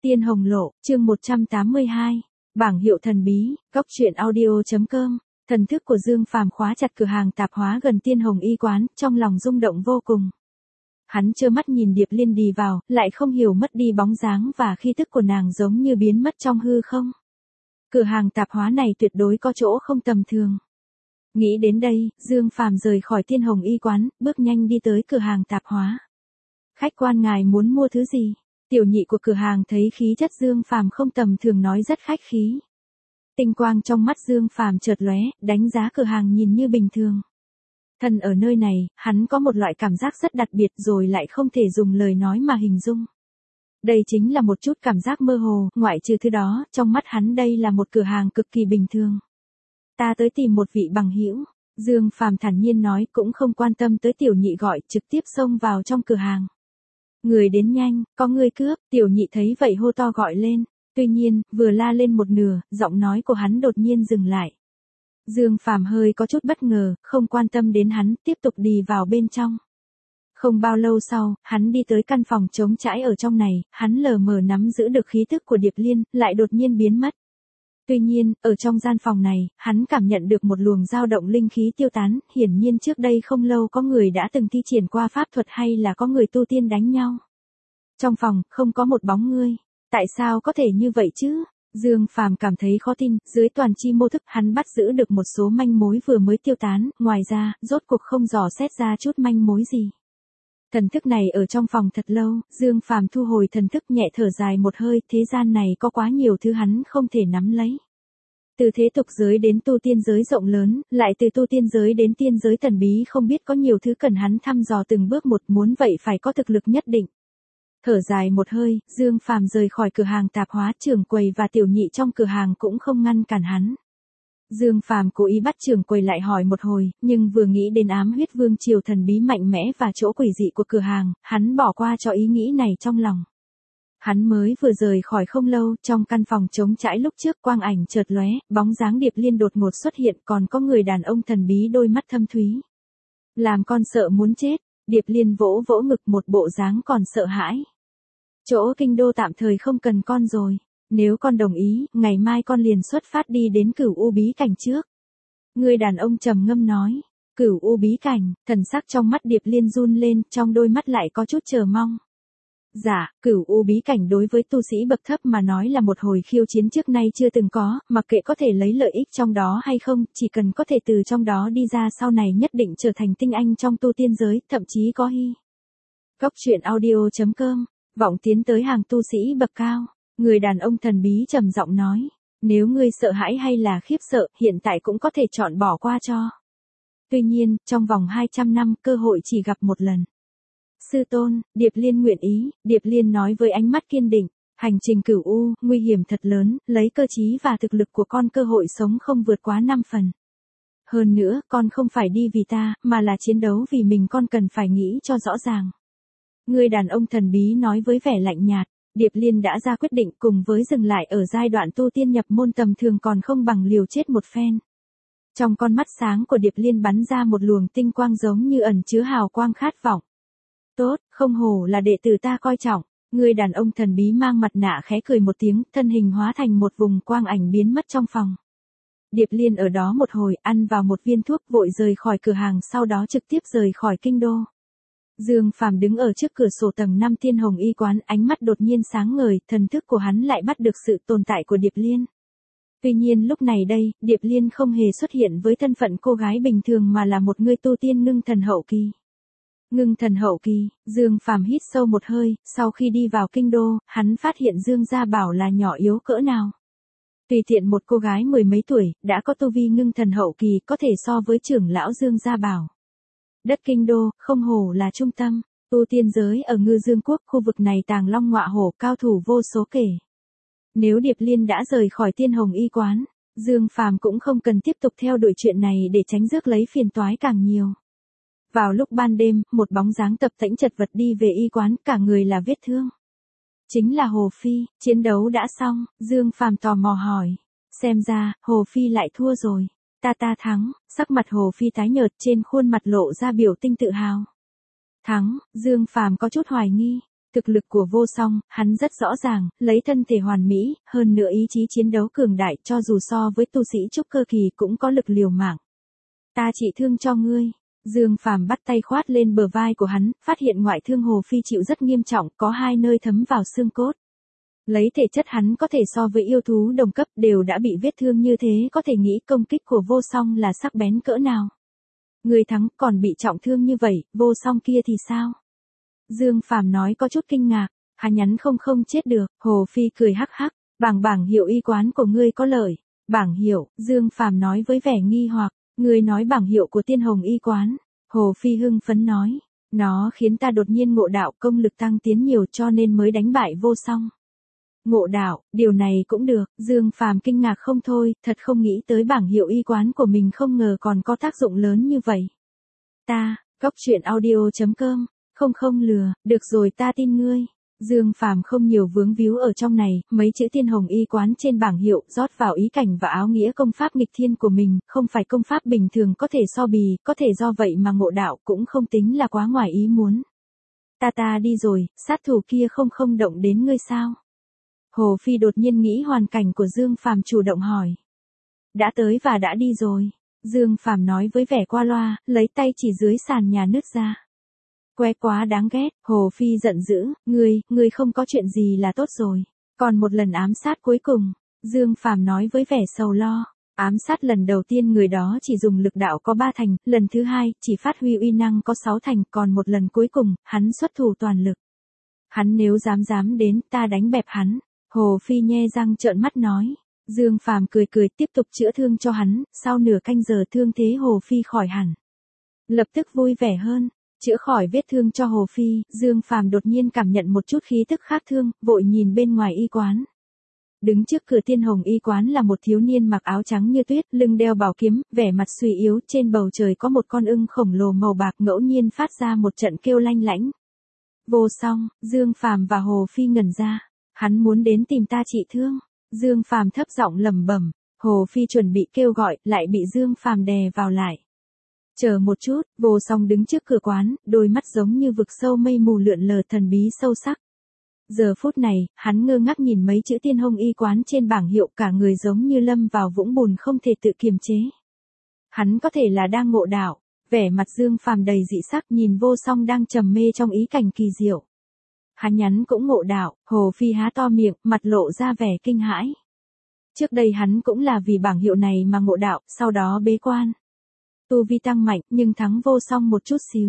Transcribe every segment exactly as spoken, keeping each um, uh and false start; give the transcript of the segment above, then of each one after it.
Tiên Hồng Lộ, chương một trăm tám mươi hai. Bảng hiệu thần bí, góc truyện audio chấm com. Thần thức của Dương Phàm khóa chặt cửa hàng tạp hóa gần Tiên Hồng y quán, trong lòng rung động vô cùng. Hắn trơ mắt nhìn Điệp Liên đi vào, lại không hiểu mất đi bóng dáng và khí tức của nàng giống như biến mất trong hư không. Cửa hàng tạp hóa này tuyệt đối có chỗ không tầm thường. Nghĩ đến đây, Dương Phàm rời khỏi Tiên Hồng y quán, bước nhanh đi tới cửa hàng tạp hóa. Khách quan ngài muốn mua thứ gì? Tiểu nhị của cửa hàng thấy khí chất Dương Phàm không tầm thường nói rất khách khí. Tinh quang trong mắt Dương Phàm chợt lóe, đánh giá cửa hàng nhìn như bình thường. Thân ở nơi này, hắn có một loại cảm giác rất đặc biệt rồi lại không thể dùng lời nói mà hình dung. Đây chính là một chút cảm giác mơ hồ, ngoại trừ thứ đó, trong mắt hắn đây là một cửa hàng cực kỳ bình thường. Ta tới tìm một vị bằng hữu, Dương Phàm thản nhiên nói, cũng không quan tâm tới tiểu nhị gọi, trực tiếp xông vào trong cửa hàng. Người đến nhanh, có người cướp, tiểu nhị thấy vậy hô to gọi lên. Tuy nhiên, vừa la lên một nửa, giọng nói của hắn đột nhiên dừng lại. Dương Phàm hơi có chút bất ngờ, không quan tâm đến hắn, tiếp tục đi vào bên trong. Không bao lâu sau, hắn đi tới căn phòng trống trải ở trong này, hắn lờ mờ nắm giữ được khí thức của Điệp Liên, lại đột nhiên biến mất. Tuy nhiên, ở trong gian phòng này, hắn cảm nhận được một luồng dao động linh khí tiêu tán, hiển nhiên trước đây không lâu có người đã từng thi triển qua pháp thuật hay là có người tu tiên đánh nhau. Trong phòng, không có một bóng người. Tại sao có thể như vậy chứ? Dương Phàm cảm thấy khó tin, dưới toàn chi mô thức hắn bắt giữ được một số manh mối vừa mới tiêu tán, ngoài ra, rốt cuộc không dò xét ra chút manh mối gì. Thần thức này ở trong phòng thật lâu, Dương Phàm thu hồi thần thức nhẹ thở dài một hơi, thế gian này có quá nhiều thứ hắn không thể nắm lấy. Từ thế tục giới đến tu tiên giới rộng lớn, lại từ tu tiên giới đến tiên giới thần bí không biết có nhiều thứ cần hắn thăm dò từng bước một, muốn vậy phải có thực lực nhất định. Thở dài một hơi, Dương Phàm rời khỏi cửa hàng tạp hóa, trưởng quầy và tiểu nhị trong cửa hàng cũng không ngăn cản hắn. Dương Phàm cố ý bắt trưởng quầy lại hỏi một hồi, nhưng vừa nghĩ đến ám huyết vương triều thần bí mạnh mẽ và chỗ quỷ dị của cửa hàng, hắn bỏ qua cho ý nghĩ này trong lòng. Hắn mới vừa rời khỏi không lâu, trong căn phòng trống trải lúc trước quang ảnh chợt lóe, bóng dáng Điệp Liên đột ngột xuất hiện, còn có người đàn ông thần bí đôi mắt thâm thúy. Làm con sợ muốn chết, Điệp Liên vỗ vỗ ngực một bộ dáng còn sợ hãi. Chỗ kinh đô tạm thời không cần con rồi, nếu con đồng ý, ngày mai con liền xuất phát đi đến Cửu U bí cảnh trước. Người đàn ông trầm ngâm nói, Cửu U bí cảnh, thần sắc trong mắt Điệp Liên run lên, trong đôi mắt lại có chút chờ mong. Dạ, Cửu U bí cảnh đối với tu sĩ bậc thấp mà nói là một hồi khiêu chiến trước nay chưa từng có, mặc kệ có thể lấy lợi ích trong đó hay không, chỉ cần có thể từ trong đó đi ra sau này nhất định trở thành tinh anh trong tu tiên giới, thậm chí có hy. Góc truyện audio chấm com, vọng tiến tới hàng tu sĩ bậc cao, người đàn ông thần bí trầm giọng nói, nếu ngươi sợ hãi hay là khiếp sợ, hiện tại cũng có thể chọn bỏ qua cho. Tuy nhiên, trong vòng hai trăm năm, cơ hội chỉ gặp một lần. Sư tôn, Điệp Liên nguyện ý, Điệp Liên nói với ánh mắt kiên định, hành trình Cửu U, nguy hiểm thật lớn, lấy cơ trí và thực lực của con cơ hội sống không vượt quá năm phần. Hơn nữa, con không phải đi vì ta, mà là chiến đấu vì mình, con cần phải nghĩ cho rõ ràng. Người đàn ông thần bí nói với vẻ lạnh nhạt, Điệp Liên đã ra quyết định cùng với dừng lại ở giai đoạn tu tiên nhập môn tầm thường còn không bằng liều chết một phen. Trong con mắt sáng của Điệp Liên bắn ra một luồng tinh quang giống như ẩn chứa hào quang khát vọng. Tốt, không hổ là đệ tử ta coi trọng. Người đàn ông thần bí mang mặt nạ khẽ cười một tiếng, thân hình hóa thành một vùng quang ảnh biến mất trong phòng. Điệp Liên ở đó một hồi, ăn vào một viên thuốc vội rời khỏi cửa hàng, sau đó trực tiếp rời khỏi kinh đô. Dương Phàm đứng ở trước cửa sổ tầng năm Tiên Hồng y quán, ánh mắt đột nhiên sáng ngời, thần thức của hắn lại bắt được sự tồn tại của Điệp Liên. Tuy nhiên lúc này đây, Điệp Liên không hề xuất hiện với thân phận cô gái bình thường mà là một người tu tiên ngưng thần hậu kỳ. Ngưng thần hậu kỳ, Dương Phàm hít sâu một hơi, sau khi đi vào kinh đô, hắn phát hiện Dương Gia Bảo là nhỏ yếu cỡ nào. Tùy tiện một cô gái mười mấy tuổi, đã có tu vi ngưng thần hậu kỳ, có thể so với trưởng lão Dương Gia Bảo. Đất kinh đô, không hổ là trung tâm, tu tiên giới ở Ngư Dương Quốc, khu vực này tàng long ngọa hổ, cao thủ vô số kể. Nếu Điệp Liên đã rời khỏi Tiên Hồng y quán, Dương Phàm cũng không cần tiếp tục theo đuổi chuyện này để tránh rước lấy phiền toái càng nhiều. Vào lúc ban đêm, một bóng dáng tập tễnh chật vật đi về y quán, cả người là vết thương. Chính là Hồ Phi, chiến đấu đã xong, Dương Phàm tò mò hỏi. Xem ra, Hồ Phi lại thua rồi. Ta ta thắng, sắc mặt Hồ Phi tái nhợt, trên khuôn mặt lộ ra biểu tình tự hào. Thắng, Dương Phàm có chút hoài nghi. Thực lực của Vô Song, hắn rất rõ ràng, lấy thân thể hoàn mỹ, hơn nữa ý chí chiến đấu cường đại cho dù so với tu sĩ trúc cơ kỳ cũng có lực liều mạng. Ta trị thương cho ngươi. Dương Phàm bắt tay khoát lên bờ vai của hắn, phát hiện ngoại thương Hồ Phi chịu rất nghiêm trọng, có hai nơi thấm vào xương cốt. Lấy thể chất hắn có thể so với yêu thú đồng cấp đều đã bị vết thương như thế, có thể nghĩ công kích của Vô Song là sắc bén cỡ nào. Người thắng còn bị trọng thương như vậy, Vô Song kia thì sao? Dương Phàm nói có chút kinh ngạc, hắn nhắn không không chết được. Hồ Phi cười hắc hắc, bảng bảng hiệu y quán của ngươi có lợi. Bảng hiệu, Dương Phàm nói với vẻ nghi hoặc, ngươi nói bảng hiệu của Tiên Hồng y quán. Hồ Phi hưng phấn nói, nó khiến ta đột nhiên ngộ đạo, công lực tăng tiến nhiều cho nên mới đánh bại Vô Song. Ngộ đạo, điều này cũng được. Dương Phàm kinh ngạc không thôi, thật không nghĩ tới bảng hiệu y quán của mình không ngờ còn có tác dụng lớn như vậy. Ta, Cóc Truyện Audio chấm com, không không lừa, được rồi ta tin ngươi. Dương Phàm không nhiều vướng víu ở trong này, mấy chữ Tiên Hồng y quán trên bảng hiệu rót vào ý cảnh và áo nghĩa công pháp nghịch thiên của mình, không phải công pháp bình thường có thể so bì, có thể do vậy mà ngộ đạo cũng không tính là quá ngoài ý muốn. Ta ta đi rồi, sát thủ kia không không động đến ngươi sao? Hồ Phi đột nhiên nghĩ hoàn cảnh của Dương Phàm chủ động hỏi. Đã tới và đã đi rồi. Dương Phàm nói với vẻ qua loa, lấy tay chỉ dưới sàn nhà nứt ra. Que quá đáng ghét, Hồ Phi giận dữ, ngươi, ngươi không có chuyện gì là tốt rồi. Còn một lần ám sát cuối cùng, Dương Phàm nói với vẻ sầu lo. Ám sát lần đầu tiên người đó chỉ dùng lực đạo có ba thành, lần thứ hai, chỉ phát huy uy năng có sáu thành, còn một lần cuối cùng, hắn xuất thủ toàn lực. Hắn nếu dám dám đến, ta đánh bẹp hắn. Hồ Phi nhe răng trợn mắt nói. Dương Phàm cười cười tiếp tục chữa thương cho hắn, sau nửa canh giờ thương thế Hồ Phi khỏi hẳn. Lập tức vui vẻ hơn, chữa khỏi vết thương cho Hồ Phi, Dương Phàm đột nhiên cảm nhận một chút khí tức khác thương, vội nhìn bên ngoài y quán. Đứng trước cửa Tiên Hồng y quán là một thiếu niên mặc áo trắng như tuyết, lưng đeo bảo kiếm, vẻ mặt suy yếu, trên bầu trời có một con ưng khổng lồ màu bạc ngẫu nhiên phát ra một trận kêu lanh lảnh. Vô Song, Dương Phàm và Hồ Phi ngẩn ra. Hắn muốn đến tìm ta trị thương. Dương Phàm thấp giọng lẩm bẩm, Hồ Phi chuẩn bị kêu gọi, lại bị Dương Phàm đè vào lại. Chờ một chút, Vô Song đứng trước cửa quán, đôi mắt giống như vực sâu mây mù lượn lờ thần bí sâu sắc. Giờ phút này, hắn ngơ ngác nhìn mấy chữ Tiên Hồng y quán trên bảng hiệu, cả người giống như lâm vào vũng bùn không thể tự kiềm chế. Hắn có thể là đang ngộ đạo, vẻ mặt Dương Phàm đầy dị sắc nhìn Vô Song đang trầm mê trong ý cảnh kỳ diệu. Hắn nhắn cũng ngộ đạo, Hồ Phi há to miệng, mặt lộ ra vẻ kinh hãi. Trước đây hắn cũng là vì bảng hiệu này mà ngộ đạo, sau đó bế quan. Tu vi tăng mạnh, nhưng thắng Vô Song một chút xíu.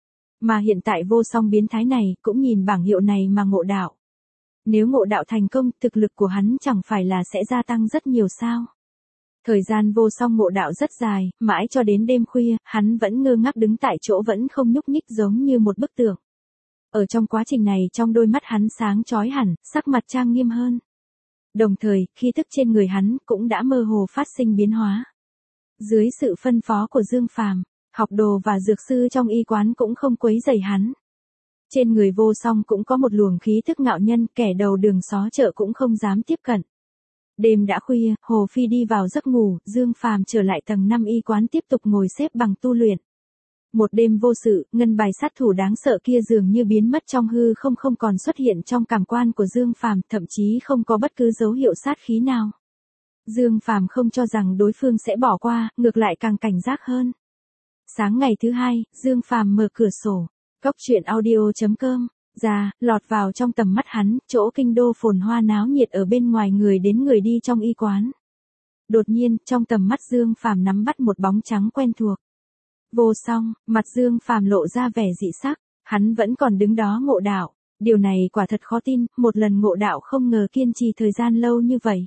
Mà hiện tại Vô Song biến thái này, cũng nhìn bảng hiệu này mà ngộ đạo. Nếu ngộ đạo thành công, thực lực của hắn chẳng phải là sẽ gia tăng rất nhiều sao. Thời gian Vô Song ngộ đạo rất dài, mãi cho đến đêm khuya, hắn vẫn ngơ ngác đứng tại chỗ vẫn không nhúc nhích giống như một bức tượng. Ở trong quá trình này trong đôi mắt hắn sáng chói hẳn, sắc mặt trang nghiêm hơn. Đồng thời, khí tức trên người hắn cũng đã mơ hồ phát sinh biến hóa. Dưới sự phân phó của Dương Phàm, học đồ và dược sư trong y quán cũng không quấy rầy hắn. Trên người Vô Song cũng có một luồng khí thức ngạo nhân, kẻ đầu đường xó chợ cũng không dám tiếp cận. Đêm đã khuya, Hồ Phi đi vào giấc ngủ, Dương Phàm trở lại tầng năm y quán tiếp tục ngồi xếp bằng tu luyện. Một đêm vô sự, ngân bài sát thủ đáng sợ kia dường như biến mất trong hư không không còn xuất hiện trong cảm quan của Dương Phàm, thậm chí không có bất cứ dấu hiệu sát khí nào. Dương Phàm không cho rằng đối phương sẽ bỏ qua, ngược lại càng cảnh giác hơn. Sáng ngày thứ hai, Dương Phàm mở cửa sổ, Cóc Truyện Audio chấm com, ra, lọt vào trong tầm mắt hắn, chỗ kinh đô phồn hoa náo nhiệt ở bên ngoài người đến người đi trong y quán. Đột nhiên, trong tầm mắt Dương Phàm nắm bắt một bóng trắng quen thuộc. Vô Song, mặt Dương Phàm lộ ra vẻ dị sắc, hắn vẫn còn đứng đó ngộ đạo, điều này quả thật khó tin, một lần ngộ đạo không ngờ kiên trì thời gian lâu như vậy.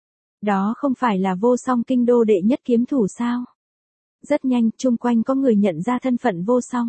Đó không phải là Vô Song kinh đô đệ nhất kiếm thủ sao? Rất nhanh, chung quanh có người nhận ra thân phận Vô Song.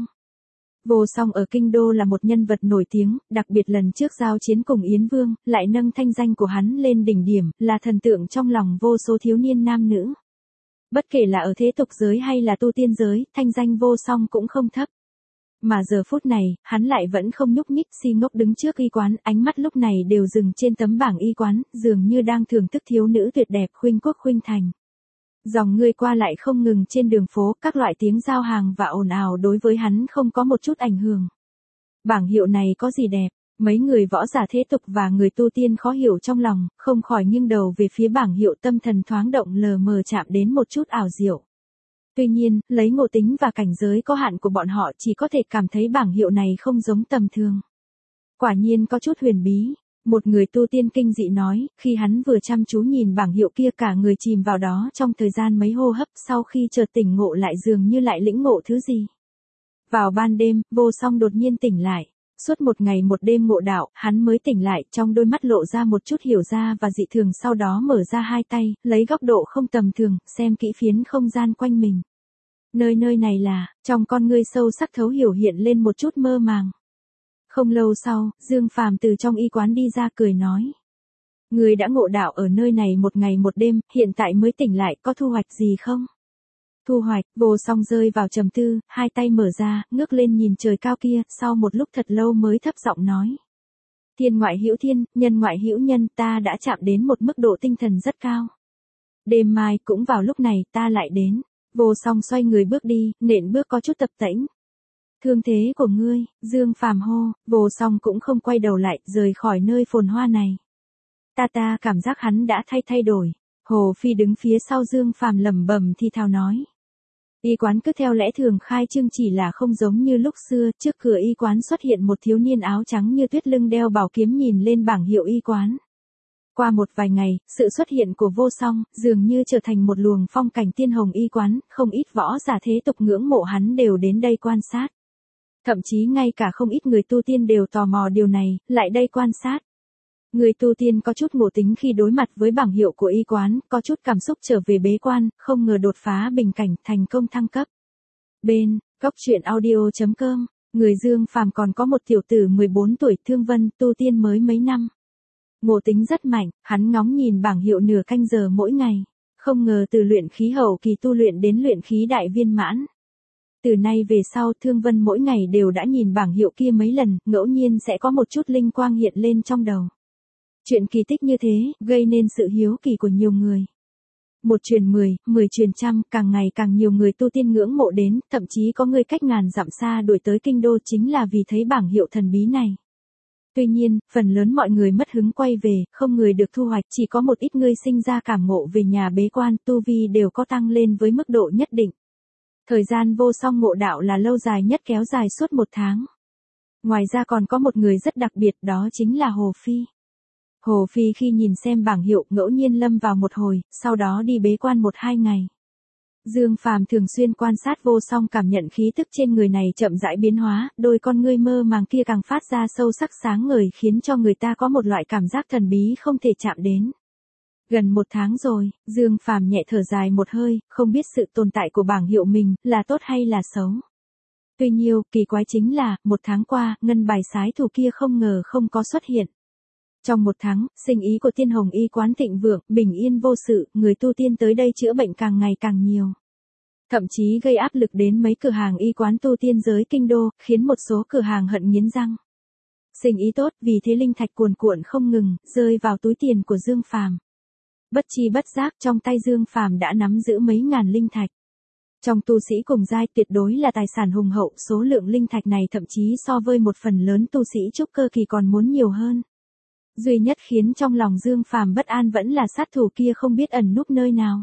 Vô Song ở kinh đô là một nhân vật nổi tiếng, đặc biệt lần trước giao chiến cùng Yến Vương, lại nâng thanh danh của hắn lên đỉnh điểm, là thần tượng trong lòng vô số thiếu niên nam nữ. Bất kể là ở thế tục giới hay là tu tiên giới, thanh danh Vô Song cũng không thấp. Mà giờ phút này, hắn lại vẫn không nhúc nhích si ngốc đứng trước y quán, ánh mắt lúc này đều dừng trên tấm bảng y quán, dường như đang thưởng thức thiếu nữ tuyệt đẹp khuynh quốc khuynh thành. Dòng người qua lại không ngừng trên đường phố, các loại tiếng giao hàng và ồn ào đối với hắn không có một chút ảnh hưởng. Bảng hiệu này có gì đẹp? Mấy người võ giả thế tục và người tu tiên khó hiểu trong lòng, không khỏi nghiêng đầu về phía bảng hiệu, tâm thần thoáng động, lờ mờ chạm đến một chút ảo diệu. Tuy nhiên, lấy ngộ tính và cảnh giới có hạn của bọn họ chỉ có thể cảm thấy bảng hiệu này không giống tầm thường. Quả nhiên có chút huyền bí. Một người tu tiên kinh dị nói, khi hắn vừa chăm chú nhìn bảng hiệu kia cả người chìm vào đó trong thời gian mấy hô hấp, sau khi chợt tỉnh ngộ lại dường như lại lĩnh ngộ thứ gì. Vào ban đêm, Vô Song đột nhiên tỉnh lại. Suốt một ngày một đêm ngộ đạo, hắn mới tỉnh lại, trong đôi mắt lộ ra một chút hiểu ra và dị thường, sau đó mở ra hai tay, lấy góc độ không tầm thường, xem kỹ phiến không gian quanh mình. Nơi nơi này là, trong con ngươi sâu sắc thấu hiểu hiện lên một chút mơ màng. Không lâu sau, Dương Phàm từ trong y quán đi ra cười nói. Người đã ngộ đạo ở nơi này một ngày một đêm, hiện tại mới tỉnh lại, có thu hoạch gì không? Thu hoạch, Vô Song rơi vào trầm tư, hai tay mở ra, ngước lên nhìn trời cao kia, sau một lúc thật lâu mới thấp giọng nói. Thiên ngoại hữu thiên, nhân ngoại hữu nhân, ta đã chạm đến một mức độ tinh thần rất cao. Đêm mai cũng vào lúc này ta lại đến. Vô Song xoay người bước đi, nện bước có chút tập tễnh. Thương thế của ngươi, Dương Phàm hô, Vô Song cũng không quay đầu lại, rời khỏi nơi phồn hoa này. Ta ta cảm giác hắn đã thay thay đổi. Hồ Phi đứng phía sau Dương Phàm lẩm bẩm thì thào nói. Y quán cứ theo lẽ thường khai trương, chỉ là không giống như lúc xưa, trước cửa y quán xuất hiện một thiếu niên áo trắng như tuyết, lưng đeo bảo kiếm, nhìn lên bảng hiệu y quán. Qua một vài ngày, sự xuất hiện của Vô Song dường như trở thành một luồng phong cảnh tiên hồng y quán, không ít võ giả thế tục ngưỡng mộ hắn đều đến đây quan sát. Thậm chí ngay cả không ít người tu tiên đều tò mò điều này, lại đây quan sát. Người tu tiên có chút ngộ tính khi đối mặt với bảng hiệu của y quán, có chút cảm xúc trở về bế quan, không ngờ đột phá bình cảnh, thành công thăng cấp. Bên, góc truyện audio chấm com, người Dương Phàm còn có một tiểu tử mười bốn tuổi, Thương Vân, tu tiên mới mấy năm. Ngộ tính rất mạnh, hắn ngóng nhìn bảng hiệu nửa canh giờ mỗi ngày, không ngờ từ luyện khí hậu kỳ tu luyện đến luyện khí đại viên mãn. Từ nay về sau, Thương Vân mỗi ngày đều đã nhìn bảng hiệu kia mấy lần, ngẫu nhiên sẽ có một chút linh quang hiện lên trong đầu. Chuyện kỳ tích như thế, gây nên sự hiếu kỳ của nhiều người. Một truyền mười, mười truyền trăm, càng ngày càng nhiều người tu tiên ngưỡng mộ đến, thậm chí có người cách ngàn dặm xa đuổi tới kinh đô chính là vì thấy bảng hiệu thần bí này. Tuy nhiên, phần lớn mọi người mất hứng quay về, không người được thu hoạch, chỉ có một ít người sinh ra cảm ngộ về nhà bế quan, tu vi đều có tăng lên với mức độ nhất định. Thời gian Vô Song ngộ đạo là lâu dài nhất, kéo dài suốt một tháng. Ngoài ra còn có một người rất đặc biệt, đó chính là Hồ Phi. Hồ Phi khi nhìn xem bảng hiệu ngẫu nhiên lâm vào một hồi, sau đó đi bế quan một hai ngày. Dương Phàm thường xuyên quan sát Vô Song, cảm nhận khí tức trên người này chậm rãi biến hóa, đôi con ngươi mơ màng kia càng phát ra sâu sắc sáng ngời, khiến cho người ta có một loại cảm giác thần bí không thể chạm đến. Gần một tháng rồi, Dương Phàm nhẹ thở dài một hơi, không biết sự tồn tại của bảng hiệu mình là tốt hay là xấu. Tuy nhiên, kỳ quái chính là, một tháng qua, ngân bài sái thủ kia không ngờ không có xuất hiện. Trong một tháng, sinh ý của Tiên Hồng y quán thịnh vượng, bình yên vô sự, người tu tiên tới đây chữa bệnh càng ngày càng nhiều. Thậm chí gây áp lực đến mấy cửa hàng y quán tu tiên giới kinh đô, khiến một số cửa hàng hận nghiến răng. Sinh ý tốt, vì thế linh thạch cuồn cuộn không ngừng, rơi vào túi tiền của Dương Phàm. Bất chi bất giác, trong tay Dương Phàm đã nắm giữ mấy ngàn linh thạch. Trong tu sĩ cùng giai, tuyệt đối là tài sản hùng hậu, số lượng linh thạch này thậm chí so với một phần lớn tu sĩ trúc cơ kỳ còn muốn nhiều hơn. Duy nhất khiến trong lòng Dương Phàm bất an vẫn là sát thủ kia không biết ẩn núp nơi nào.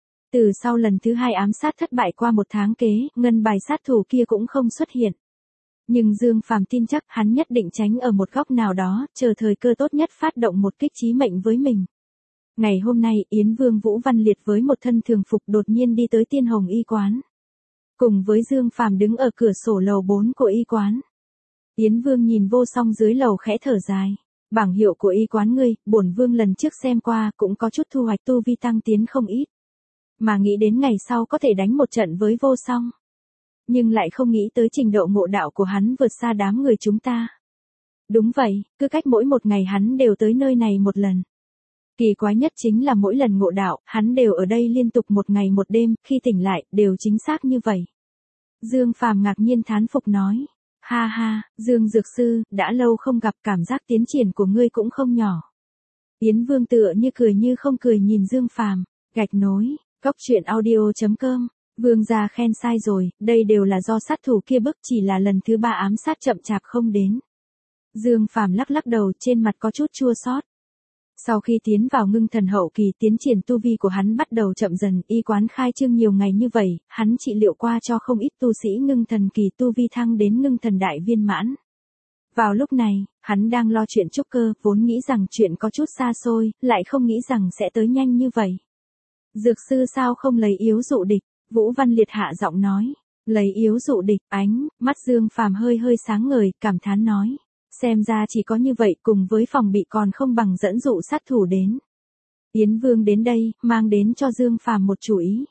Từ sau lần thứ hai ám sát thất bại qua một tháng kế, ngân bài sát thủ kia cũng không xuất hiện. Nhưng Dương Phàm tin chắc hắn nhất định tránh ở một góc nào đó, chờ thời cơ tốt nhất phát động một kích chí mệnh với mình. Ngày hôm nay, Yến Vương Vũ Văn Liệt với một thân thường phục đột nhiên đi tới Tiên Hồng y quán. Cùng với Dương Phàm đứng ở cửa sổ lầu bốn của y quán. Yến Vương nhìn Vô Song dưới lầu khẽ thở dài. Bảng hiệu của y quán ngươi, bổn vương lần trước xem qua, cũng có chút thu hoạch, tu vi tăng tiến không ít. Mà nghĩ đến ngày sau có thể đánh một trận với Vô Song. Nhưng lại không nghĩ tới trình độ ngộ đạo của hắn vượt xa đám người chúng ta. Đúng vậy, cứ cách mỗi một ngày hắn đều tới nơi này một lần. Kỳ quái nhất chính là mỗi lần ngộ đạo, hắn đều ở đây liên tục một ngày một đêm, khi tỉnh lại, đều chính xác như vậy. Dương Phàm ngạc nhiên thán phục nói. Ha ha, Dương Dược Sư, đã lâu không gặp, cảm giác tiến triển của ngươi cũng không nhỏ. Yến Vương tựa như cười như không cười nhìn Dương Phàm, gạch nối, góc truyện audio chấm com, Vương gia khen sai rồi, đây đều là do sát thủ kia bức, chỉ là lần thứ ba ám sát chậm chạp không đến. Dương Phàm lắc lắc đầu, trên mặt có chút chua xót. Sau khi tiến vào ngưng thần hậu kỳ, tiến triển tu vi của hắn bắt đầu chậm dần, y quán khai trương nhiều ngày như vậy, hắn trị liệu qua cho không ít tu sĩ ngưng thần kỳ, tu vi thăng đến ngưng thần đại viên mãn. Vào lúc này, hắn đang lo chuyện trúc cơ, vốn nghĩ rằng chuyện có chút xa xôi, lại không nghĩ rằng sẽ tới nhanh như vậy. Dược sư sao không lấy yếu dụ địch? Vũ Văn Liệt hạ giọng nói. Lấy yếu dụ địch, ánh mắt Dương Phàm hơi hơi sáng ngời, cảm thán nói. Xem ra chỉ có như vậy, cùng với phòng bị còn không bằng dẫn dụ sát thủ đến. Yến Vương đến đây, mang đến cho Dương Phàm một chủ ý.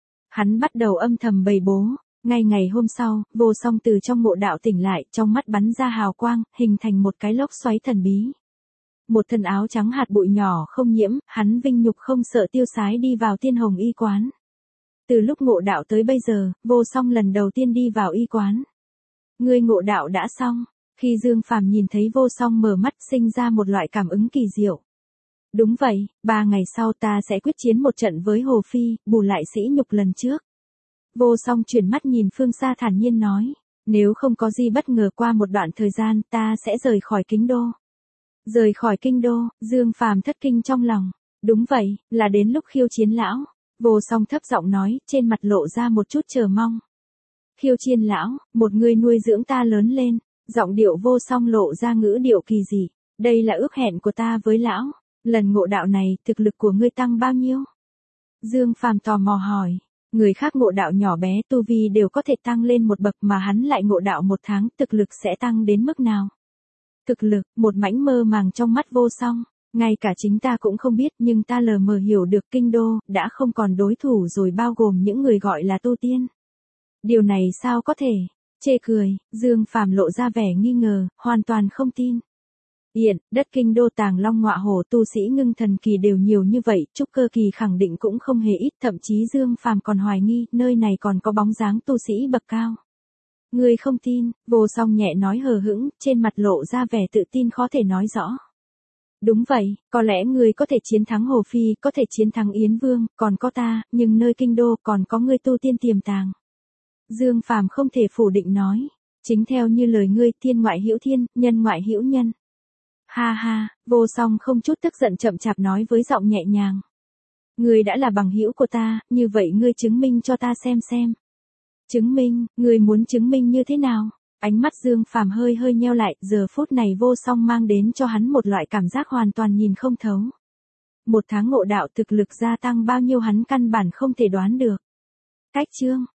Hắn bắt đầu âm thầm bày bố. Ngay ngày hôm sau, Vô Song từ trong ngộ đạo tỉnh lại, trong mắt bắn ra hào quang, hình thành một cái lốc xoáy thần bí. Một thân áo trắng hạt bụi nhỏ không nhiễm, hắn vinh nhục không sợ tiêu sái đi vào Tiên Hồng y quán. Từ lúc ngộ đạo tới bây giờ, Vô Song lần đầu tiên đi vào y quán. Ngươi ngộ đạo đã xong. Khi Dương Phàm nhìn thấy Vô Song mở mắt, sinh ra một loại cảm ứng kỳ diệu. Đúng vậy, ba ngày sau ta sẽ quyết chiến một trận với Hồ Phi, bù lại sỉ nhục lần trước. Vô Song chuyển mắt nhìn phương xa thản nhiên nói. Nếu không có gì bất ngờ qua một đoạn thời gian, ta sẽ rời khỏi kinh đô. Rời khỏi kinh đô, Dương Phàm thất kinh trong lòng. Đúng vậy, là đến lúc khiêu chiến lão. Vô Song thấp giọng nói, trên mặt lộ ra một chút chờ mong. Khiêu chiến lão, một người nuôi dưỡng ta lớn lên. Giọng điệu Vô Song lộ ra ngữ điệu kỳ dị. Đây là ước hẹn của ta với lão. Lần ngộ đạo này, thực lực của ngươi tăng bao nhiêu? Dương Phàm tò mò hỏi. Người khác ngộ đạo nhỏ bé tu vi đều có thể tăng lên một bậc, mà hắn lại ngộ đạo một tháng, thực lực sẽ tăng đến mức nào? Thực lực, một mảnh mơ màng trong mắt Vô Song. Ngay cả chính ta cũng không biết, nhưng ta lờ mờ hiểu được kinh đô đã không còn đối thủ rồi, bao gồm những người gọi là tu tiên. Điều này sao có thể? Chê cười, Dương Phàm lộ ra vẻ nghi ngờ, hoàn toàn không tin. Hiện, đất kinh đô Tàng Long Ngọa Hổ tu sĩ ngưng thần kỳ đều nhiều như vậy, trúc cơ kỳ khẳng định cũng không hề ít, thậm chí Dương Phàm còn hoài nghi, nơi này còn có bóng dáng tu sĩ bậc cao. Ngươi không tin? Vô Song nhẹ nói hờ hững, trên mặt lộ ra vẻ tự tin khó thể nói rõ. Đúng vậy, có lẽ ngươi có thể chiến thắng Hồ Phi, có thể chiến thắng Yến Vương, còn có ta, nhưng nơi kinh đô còn có ngươi tu tiên tiềm tàng. Dương Phàm không thể phủ định nói. Chính theo như lời ngươi, thiên ngoại hữu thiên, nhân ngoại hữu nhân. Ha ha, Vô Song không chút tức giận chậm chạp nói với giọng nhẹ nhàng. Ngươi đã là bằng hữu của ta, như vậy ngươi chứng minh cho ta xem xem. Chứng minh, ngươi muốn chứng minh như thế nào? Ánh mắt Dương Phàm hơi hơi nheo lại, giờ phút này Vô Song mang đến cho hắn một loại cảm giác hoàn toàn nhìn không thấu. Một tháng ngộ đạo thực lực gia tăng bao nhiêu hắn căn bản không thể đoán được. Cách chương